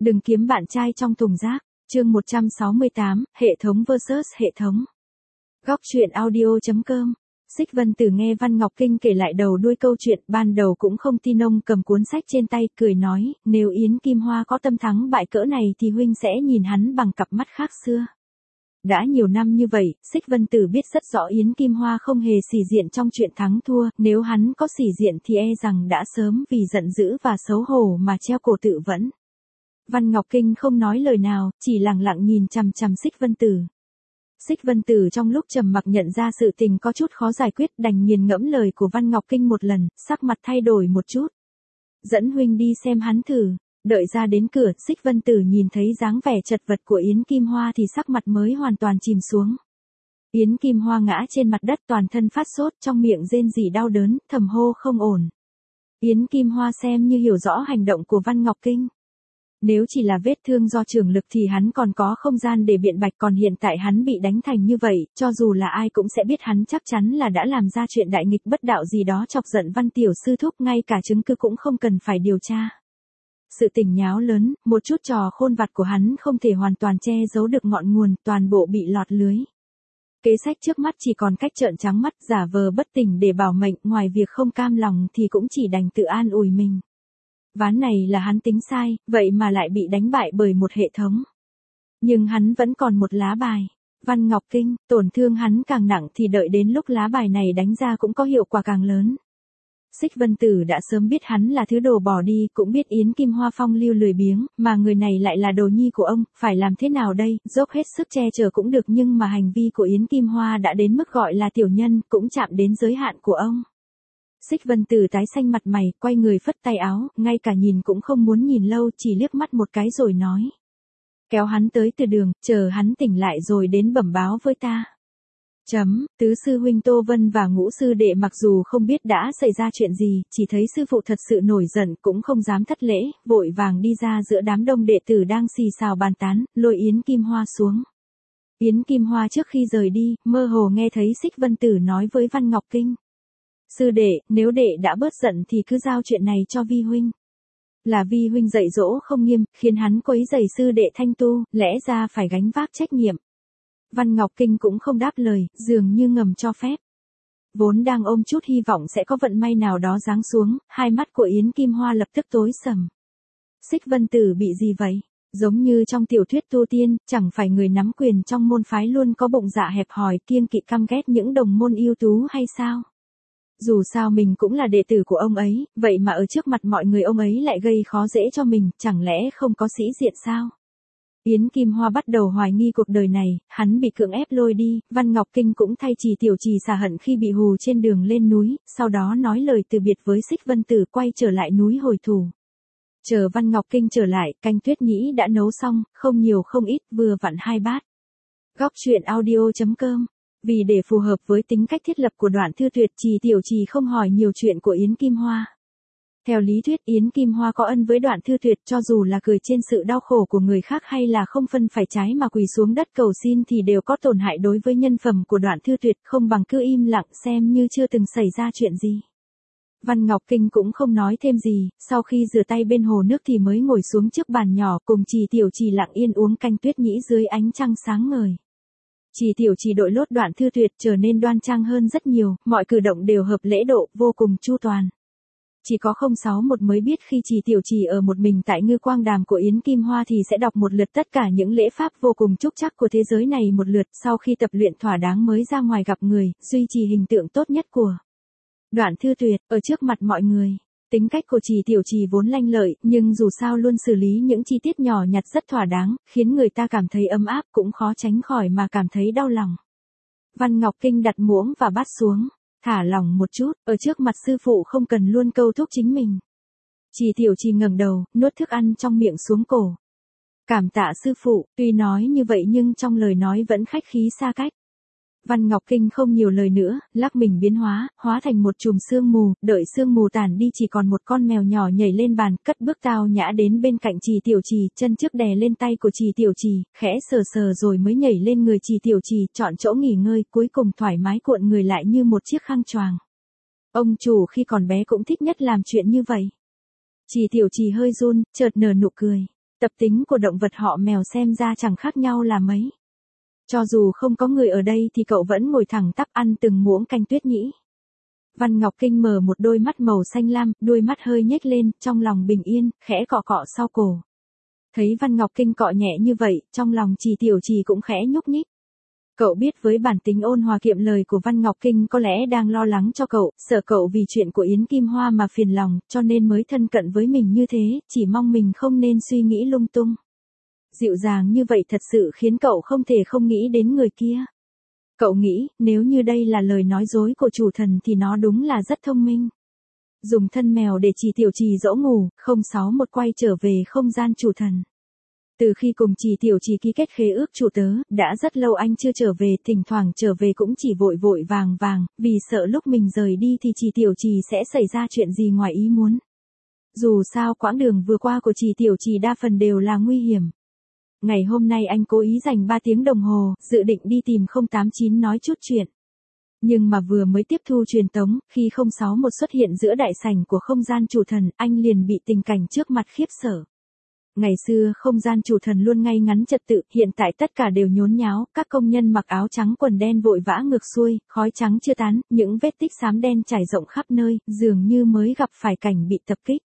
Đừng kiếm bạn trai trong thùng rác. Chương 168, hệ thống vs hệ thống. Góc truyện audio.com. Xích Vân Tử nghe Văn Ngọc Kinh kể lại đầu đuôi câu chuyện, ban đầu cũng không tin. Ông cầm cuốn sách trên tay, cười nói, nếu Yến Kim Hoa có tâm thắng bại cỡ này thì huynh sẽ nhìn hắn bằng cặp mắt khác xưa. Đã nhiều năm như vậy, Xích Vân Tử biết rất rõ Yến Kim Hoa không hề sĩ diện trong chuyện thắng thua, nếu hắn có sĩ diện thì e rằng đã sớm vì giận dữ và xấu hổ mà treo cổ tự vẫn. Văn Ngọc Kinh không nói lời nào, chỉ lặng lặng nhìn chằm chằm Xích Vân Tử. Xích Vân Tử trong lúc trầm mặc nhận ra sự tình có chút khó giải quyết, đành nghiền ngẫm lời của Văn Ngọc Kinh một lần, sắc mặt thay đổi một chút. Dẫn huynh đi xem hắn thử. Đợi ra đến cửa, Xích Vân Tử nhìn thấy dáng vẻ chật vật của Yến Kim Hoa thì sắc mặt mới hoàn toàn chìm xuống. Yến Kim Hoa ngã trên mặt đất, toàn thân phát sốt, trong miệng rên rỉ đau đớn, thầm hô không ổn. Yến Kim Hoa xem như hiểu rõ hành động của Văn Ngọc Kinh. Nếu chỉ là vết thương do trường lực thì hắn còn có không gian để biện bạch, còn hiện tại hắn bị đánh thành như vậy, cho dù là ai cũng sẽ biết hắn chắc chắn là đã làm ra chuyện đại nghịch bất đạo gì đó chọc giận Văn tiểu sư thúc, ngay cả chứng cứ cũng không cần phải điều tra. Sự tình nháo lớn, một chút trò khôn vặt của hắn không thể hoàn toàn che giấu được ngọn nguồn, toàn bộ bị lọt lưới. Kế sách trước mắt chỉ còn cách trợn trắng mắt, giả vờ bất tỉnh để bảo mệnh, ngoài việc không cam lòng thì cũng chỉ đành tự an ủi mình. Ván này là hắn tính sai, vậy mà lại bị đánh bại bởi một hệ thống. Nhưng hắn vẫn còn một lá bài. Văn Ngọc Kinh, tổn thương hắn càng nặng thì đợi đến lúc lá bài này đánh ra cũng có hiệu quả càng lớn. Xích Vân Tử đã sớm biết hắn là thứ đồ bỏ đi, cũng biết Yến Kim Hoa phong lưu lười biếng, mà người này lại là đồ nhi của ông, phải làm thế nào đây, dốc hết sức che chở cũng được, nhưng mà hành vi của Yến Kim Hoa đã đến mức gọi là tiểu nhân, cũng chạm đến giới hạn của ông. Xích Vân Tử tái xanh mặt mày, quay người phất tay áo, ngay cả nhìn cũng không muốn nhìn lâu, chỉ liếc mắt một cái rồi nói. Kéo hắn tới từ đường, chờ hắn tỉnh lại rồi đến bẩm báo với ta. Tứ sư huynh Tô Vân và ngũ sư đệ mặc dù không biết đã xảy ra chuyện gì, chỉ thấy sư phụ thật sự nổi giận, cũng không dám thất lễ, vội vàng đi ra giữa đám đông đệ tử đang xì xào bàn tán, lôi Yến Kim Hoa xuống. Yến Kim Hoa trước khi rời đi, mơ hồ nghe thấy Xích Vân Tử nói với Văn Ngọc Kinh. Sư đệ, nếu đệ đã bớt giận thì cứ giao chuyện này cho vi huynh. Là vi huynh dạy dỗ không nghiêm, khiến hắn quấy rầy sư đệ thanh tu, lẽ ra phải gánh vác trách nhiệm. Văn Ngọc Kinh cũng không đáp lời, dường như ngầm cho phép. Vốn đang ôm chút hy vọng sẽ có vận may nào đó giáng xuống, hai mắt của Yến Kim Hoa lập tức tối sầm. Xích Vân Tử bị gì vậy? Giống như trong tiểu thuyết tu tiên, chẳng phải người nắm quyền trong môn phái luôn có bụng dạ hẹp hòi, kiêng kỵ căm ghét những đồng môn ưu tú hay sao? Dù sao mình cũng là đệ tử của ông ấy, vậy mà ở trước mặt mọi người ông ấy lại gây khó dễ cho mình, chẳng lẽ không có sĩ diện sao? Yến Kim Hoa bắt đầu hoài nghi cuộc đời này, hắn bị cưỡng ép lôi đi, Văn Ngọc Kinh cũng thay Trì Tiểu Trì xả hận khi bị hù trên đường lên núi, sau đó nói lời từ biệt với Xích Vân Tử, quay trở lại núi hồi thù. Chờ Văn Ngọc Kinh trở lại, canh tuyết nhĩ đã nấu xong, không nhiều không ít, vừa vặn 2 bát. Góc truyện audio.com. Vì để phù hợp với tính cách thiết lập của Đoạn Thư Tuyệt, Trì Tiểu Trì không hỏi nhiều chuyện của Yến Kim Hoa. Theo lý thuyết Yến Kim Hoa có ân với Đoạn Thư Tuyệt, cho dù là cười trên sự đau khổ của người khác hay là không phân phải trái mà quỳ xuống đất cầu xin thì đều có tổn hại đối với nhân phẩm của Đoạn Thư Tuyệt, không bằng cứ im lặng xem như chưa từng xảy ra chuyện gì. Văn Ngọc Kinh cũng không nói thêm gì, sau khi rửa tay bên hồ nước thì mới ngồi xuống trước bàn nhỏ cùng Trì Tiểu Trì lặng yên uống canh tuyết nhĩ dưới ánh trăng sáng ngời. Trì Tiểu Trì đội lốt Đoạn Thư Tuyệt trở nên đoan trang hơn rất nhiều, mọi cử động đều hợp lễ độ, vô cùng chu toàn. Chỉ có 061 mới biết khi Trì Tiểu Trì ở một mình tại Ngư Quang Đàm của Yến Kim Hoa thì sẽ đọc một lượt tất cả những lễ pháp vô cùng trúc trắc của thế giới này một lượt, sau khi tập luyện thỏa đáng mới ra ngoài gặp người, duy trì hình tượng tốt nhất của Đoạn Thư Tuyệt, ở trước mặt mọi người. Tính cách của Trì Tiểu Trì vốn lanh lợi, nhưng dù sao luôn xử lý những chi tiết nhỏ nhặt rất thỏa đáng, khiến người ta cảm thấy ấm áp, cũng khó tránh khỏi mà cảm thấy đau lòng. Văn Ngọc Kinh đặt muỗng và bát xuống, thả lỏng một chút, ở trước mặt sư phụ không cần luôn câu thúc chính mình. Trì Tiểu Trì ngẩng đầu, nuốt thức ăn trong miệng xuống cổ. Cảm tạ sư phụ, tuy nói như vậy nhưng trong lời nói vẫn khách khí xa cách. Văn Ngọc Kinh không nhiều lời nữa, lắc mình biến hóa thành một chùm sương mù, đợi sương mù tàn đi chỉ còn một con mèo nhỏ nhảy lên bàn, cất bước tao nhã đến bên cạnh Trì Tiểu Trì, chân trước đè lên tay của Trì Tiểu Trì, khẽ sờ sờ rồi mới nhảy lên người Trì Tiểu Trì, chọn chỗ nghỉ ngơi, cuối cùng thoải mái cuộn người lại như một chiếc khăn choàng. Ông chủ khi còn bé cũng thích nhất làm chuyện như vậy. Trì Tiểu Trì hơi run, chợt nở nụ cười. Tập tính của động vật họ mèo xem ra chẳng khác nhau là mấy. Cho dù không có người ở đây thì cậu vẫn ngồi thẳng tắp ăn từng muỗng canh tuyết nhĩ. Văn Ngọc Kinh mở một đôi mắt màu xanh lam, đuôi mắt hơi nhếch lên, trong lòng bình yên, khẽ cọ cọ sau cổ. Thấy Văn Ngọc Kinh cọ nhẹ như vậy, trong lòng Trì Tiểu Trì cũng khẽ nhúc nhích. Cậu biết với bản tính ôn hòa kiệm lời của Văn Ngọc Kinh có lẽ đang lo lắng cho cậu, sợ cậu vì chuyện của Yến Kim Hoa mà phiền lòng, cho nên mới thân cận với mình như thế, chỉ mong mình không nên suy nghĩ lung tung. Dịu dàng như vậy thật sự khiến cậu không thể không nghĩ đến người kia. Cậu nghĩ, nếu như đây là lời nói dối của chủ thần thì nó đúng là rất thông minh. Dùng thân mèo để Trì Tiểu Trì dỗ ngủ, 061 quay trở về không gian chủ thần. Từ khi cùng Trì Tiểu Trì ký kết khế ước chủ tớ, đã rất lâu anh chưa trở về, thỉnh thoảng trở về cũng chỉ vội vội vàng vàng, vì sợ lúc mình rời đi thì Trì Tiểu Trì sẽ xảy ra chuyện gì ngoài ý muốn. Dù sao quãng đường vừa qua của Trì Tiểu Trì đa phần đều là nguy hiểm. Ngày hôm nay anh cố ý dành 3 tiếng đồng hồ, dự định đi tìm 089 nói chút chuyện. Nhưng mà vừa mới tiếp thu truyền tống, khi 061 xuất hiện giữa đại sảnh của không gian chủ thần, anh liền bị tình cảnh trước mặt khiếp sợ. Ngày xưa không gian chủ thần luôn ngay ngắn trật tự, hiện tại tất cả đều nhốn nháo, các công nhân mặc áo trắng quần đen vội vã ngược xuôi, khói trắng chưa tán, những vết tích xám đen trải rộng khắp nơi, dường như mới gặp phải cảnh bị tập kích.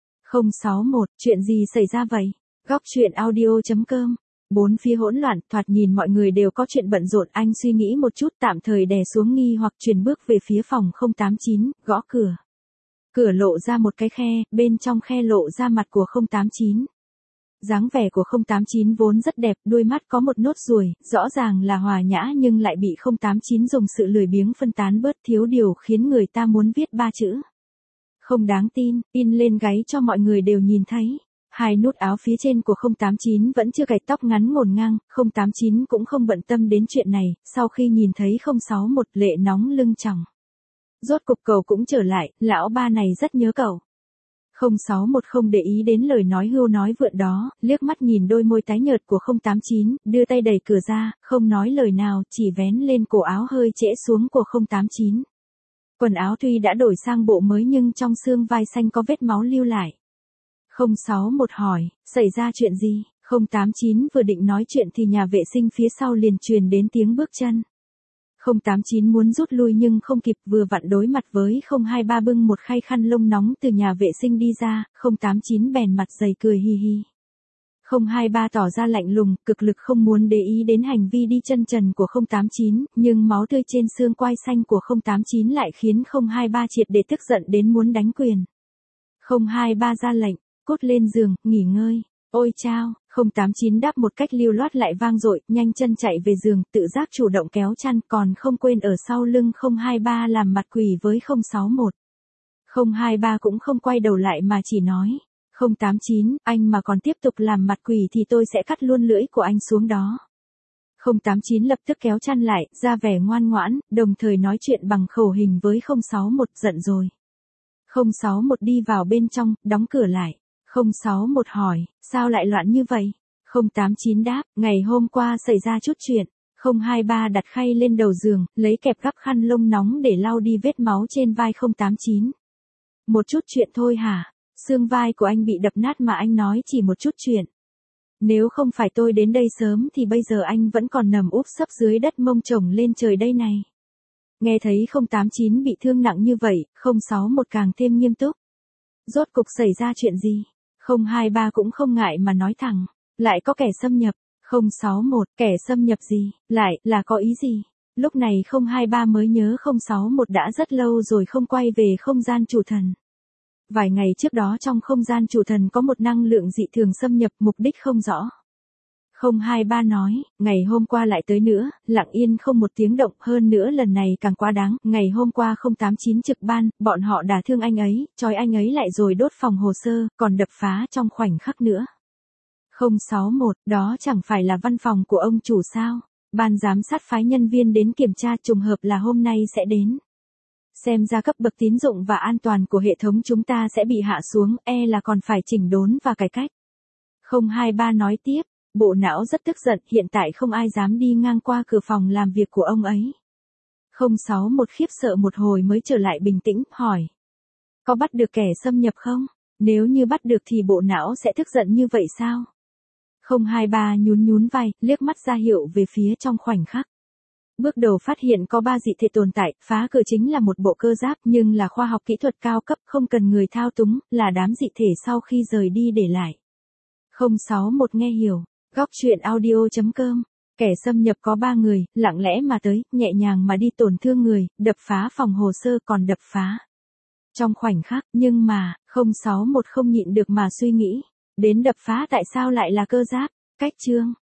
061, chuyện gì xảy ra vậy? Góc truyện audio.com. Bốn phía hỗn loạn, thoạt nhìn mọi người đều có chuyện bận rộn, anh suy nghĩ một chút tạm thời đè xuống nghi hoặc chuyển bước về phía phòng 089, gõ cửa. Cửa lộ ra một cái khe, bên trong khe lộ ra mặt của 089. Dáng vẻ của 089 vốn rất đẹp, đuôi mắt có một nốt ruồi, rõ ràng là hòa nhã nhưng lại bị 089 dùng sự lười biếng phân tán bớt, thiếu điều khiến người ta muốn viết 3 chữ. Không đáng tin, in lên gáy cho mọi người đều nhìn thấy. Hai nút áo phía trên của 089 vẫn chưa cài tóc ngắn ngổn ngang, 089 cũng không bận tâm đến chuyện này, sau khi nhìn thấy 061 lệ nóng lưng tròng. Rốt cục cậu cũng trở lại, lão ba này rất nhớ cậu. 061 không để ý đến lời nói hưu nói vượn đó, liếc mắt nhìn đôi môi tái nhợt của 089, đưa tay đẩy cửa ra, không nói lời nào, chỉ vén lên cổ áo hơi trễ xuống của 089. Quần áo tuy đã đổi sang bộ mới nhưng trong xương vai xanh có vết máu lưu lại. 061 hỏi, xảy ra chuyện gì? 089 vừa định nói chuyện thì nhà vệ sinh phía sau liền truyền đến tiếng bước chân. 089 muốn rút lui nhưng không kịp, vừa vặn đối mặt với 023 bưng một khay khăn lông nóng từ nhà vệ sinh đi ra, 089 bèn mặt dày cười hi hi. 023 tỏ ra lạnh lùng, cực lực không muốn để ý đến hành vi đi chân trần của 089, nhưng máu tươi trên xương quai xanh của 089 lại khiến 023 triệt để tức giận đến muốn đánh quyền. 023 ra lệnh, cút lên giường, nghỉ ngơi. Ôi chao, 089 đáp một cách lưu loát lại vang dội, nhanh chân chạy về giường, tự giác chủ động kéo chăn, còn không quên ở sau lưng 023 làm mặt quỷ với 061. 023 cũng không quay đầu lại mà chỉ nói, 089, anh mà còn tiếp tục làm mặt quỷ thì tôi sẽ cắt luôn lưỡi của anh xuống đó. 089 lập tức kéo chăn lại, ra vẻ ngoan ngoãn, đồng thời nói chuyện bằng khẩu hình với 061, giận rồi. 061 đi vào bên trong, đóng cửa lại. 061 hỏi, sao lại loạn như vậy? 089 đáp, ngày hôm qua xảy ra chút chuyện. 023 đặt khay lên đầu giường, lấy kẹp gắp khăn lông nóng để lau đi vết máu trên vai 089. Một chút chuyện thôi hả? Xương vai của anh bị đập nát mà anh nói chỉ một chút chuyện. Nếu không phải tôi đến đây sớm thì bây giờ anh vẫn còn nằm úp sấp dưới đất mông chồng lên trời đây này. Nghe thấy 089 bị thương nặng như vậy, 061 càng thêm nghiêm túc. Rốt cục xảy ra chuyện gì? 023 cũng không ngại mà nói thẳng, lại có kẻ xâm nhập. 061, kẻ xâm nhập gì, lại là có ý gì? Lúc này 023 mới nhớ 061 đã rất lâu rồi không quay về không gian chủ thần. Vài ngày trước đó trong không gian chủ thần có một năng lượng dị thường xâm nhập, mục đích không rõ. 023 nói, ngày hôm qua lại tới nữa, lặng yên không một tiếng động, hơn nữa lần này càng quá đáng, ngày hôm qua 089 trực ban, bọn họ đả thương anh ấy, trói anh ấy lại rồi đốt phòng hồ sơ, còn đập phá trong khoảnh khắc nữa. 061, đó chẳng phải là văn phòng của ông chủ sao? Ban giám sát phái nhân viên đến kiểm tra, trùng hợp là hôm nay sẽ đến. Xem ra cấp bậc tín dụng và an toàn của hệ thống chúng ta sẽ bị hạ xuống, là còn phải chỉnh đốn và cải cách. 023 nói tiếp. Bộ não rất tức giận, hiện tại không ai dám đi ngang qua cửa phòng làm việc của ông ấy. 061 khiếp sợ một hồi mới trở lại bình tĩnh, hỏi. Có bắt được kẻ xâm nhập không? Nếu như bắt được thì bộ não sẽ tức giận như vậy sao? 023 nhún vai, liếc mắt ra hiệu về phía trong khoảnh khắc. Bước đầu phát hiện có 3 dị thể tồn tại, phá cửa chính là một bộ cơ giáp nhưng là khoa học kỹ thuật cao cấp, không cần người thao túng, là đám dị thể sau khi rời đi để lại. 061 nghe hiểu. Góc truyện audio.com. Kẻ xâm nhập có 3 người, lặng lẽ mà tới, nhẹ nhàng mà đi tổn thương người, đập phá phòng hồ sơ còn đập phá. Trong khoảnh khắc, nhưng mà, 061 không nhịn được mà suy nghĩ. Đến đập phá tại sao lại là cơ giáp? Cách chương.